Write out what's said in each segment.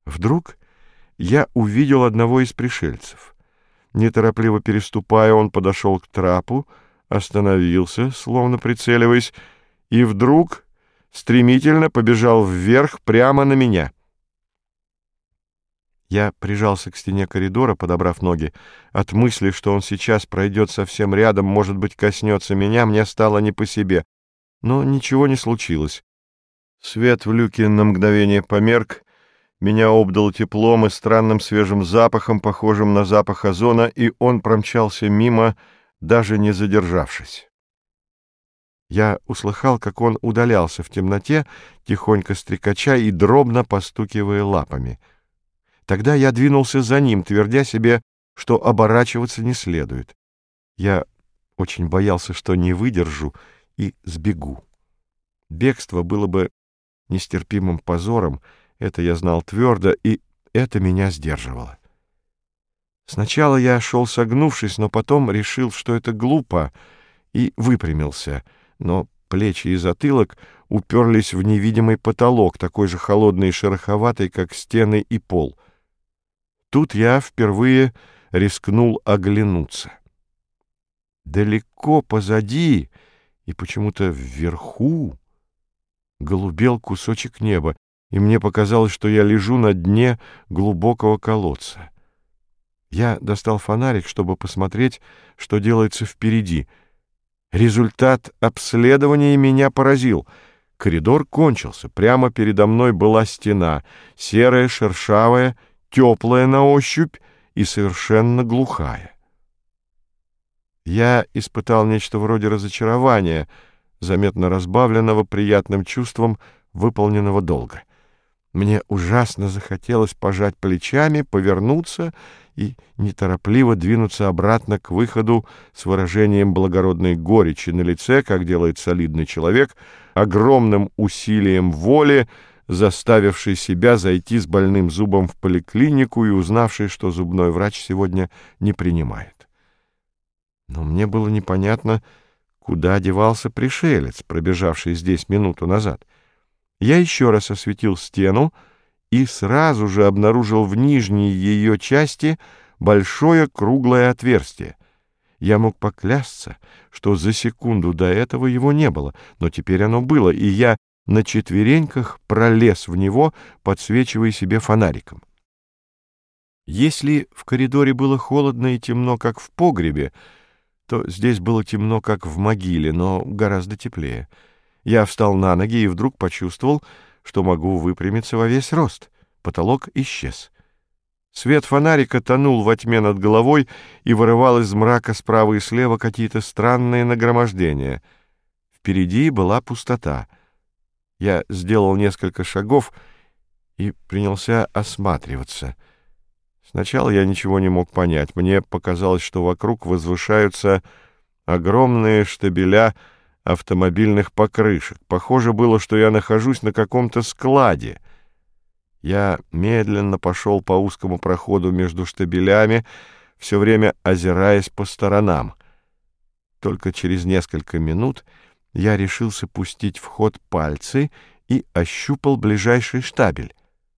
Вдруг я увидел одного из пришельцев. Неторопливо переступая, он подошел к трапу, остановился, словно прицеливаясь, и вдруг стремительно побежал вверх прямо на меня. Я прижался к стене коридора, подобрав ноги. От мысли, что он сейчас пройдет совсем рядом, может быть, коснется меня, мне стало не по себе. Но ничего не случилось. Свет в люке на мгновение померк, меня обдало теплом и странным свежим запахом, похожим на запах озона, и он промчался мимо, даже не задержавшись. Я услыхал, как он удалялся в темноте, тихонько стрекоча и дробно постукивая лапами. Тогда я двинулся за ним, твердя себе, что оборачиваться не следует. Я очень боялся, что не выдержу и сбегу. Бегство было бы нестерпимым позором, это я знал твердо, и это меня сдерживало. Сначала я шел согнувшись, но потом решил, что это глупо, и выпрямился, но плечи и затылок уперлись в невидимый потолок, такой же холодный и шероховатый, как стены и пол. Тут я впервые рискнул оглянуться. Далеко позади и почему-то вверху голубел кусочек неба, и мне показалось, что я лежу на дне глубокого колодца. Я достал фонарик, чтобы посмотреть, что делается впереди. Результат обследования меня поразил. Коридор кончился. Прямо передо мной была стена, серая, шершавая, теплая на ощупь и совершенно глухая. Я испытал нечто вроде разочарования, заметно разбавленного приятным чувством выполненного долга. Мне ужасно захотелось пожать плечами, повернуться и неторопливо двинуться обратно к выходу с выражением благородной горечи на лице, как делает солидный человек, огромным усилием воли, заставивший себя зайти с больным зубом в поликлинику и узнавший, что зубной врач сегодня не принимает. Но мне было непонятно, куда девался пришелец, пробежавший здесь минуту назад. Я еще раз осветил стену и сразу же обнаружил в нижней ее части большое круглое отверстие. Я мог поклясться, что за секунду до этого его не было, но теперь оно было, и я на четвереньках пролез в него, подсвечивая себе фонариком. Если в коридоре было холодно и темно, как в погребе, то здесь было темно, как в могиле, но гораздо теплее. Я встал на ноги и вдруг почувствовал, что могу выпрямиться во весь рост. Потолок исчез. Свет фонарика тонул во тьме над головой и вырывал из мрака справа и слева какие-то странные нагромождения. Впереди была пустота. Я сделал несколько шагов и принялся осматриваться. Сначала я ничего не мог понять. Мне показалось, что вокруг возвышаются огромные штабеля автомобильных покрышек. Похоже было, что я нахожусь на каком-то складе. Я медленно пошел по узкому проходу между штабелями, все время озираясь по сторонам. Только через несколько минут я решился пустить в ход пальцы и ощупал ближайший штабель.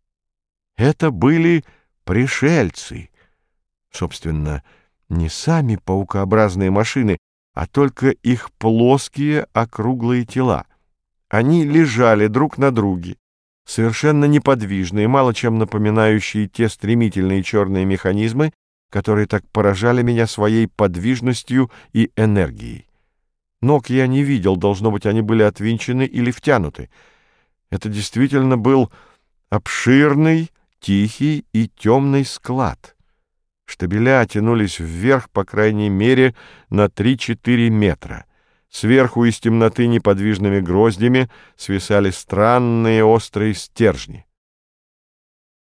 Это были пришельцы. Собственно, не сами паукообразные машины, а только их плоские округлые тела. Они лежали друг на друге, совершенно неподвижные, мало чем напоминающие те стремительные черные механизмы, которые так поражали меня своей подвижностью и энергией. Ног я не видел, должно быть, они были отвинчены или втянуты. Это действительно был обширный, тихий и темный склад. Штабеля тянулись вверх, по крайней мере, на 3-4 метра. Сверху из темноты неподвижными гроздями свисали странные острые стержни.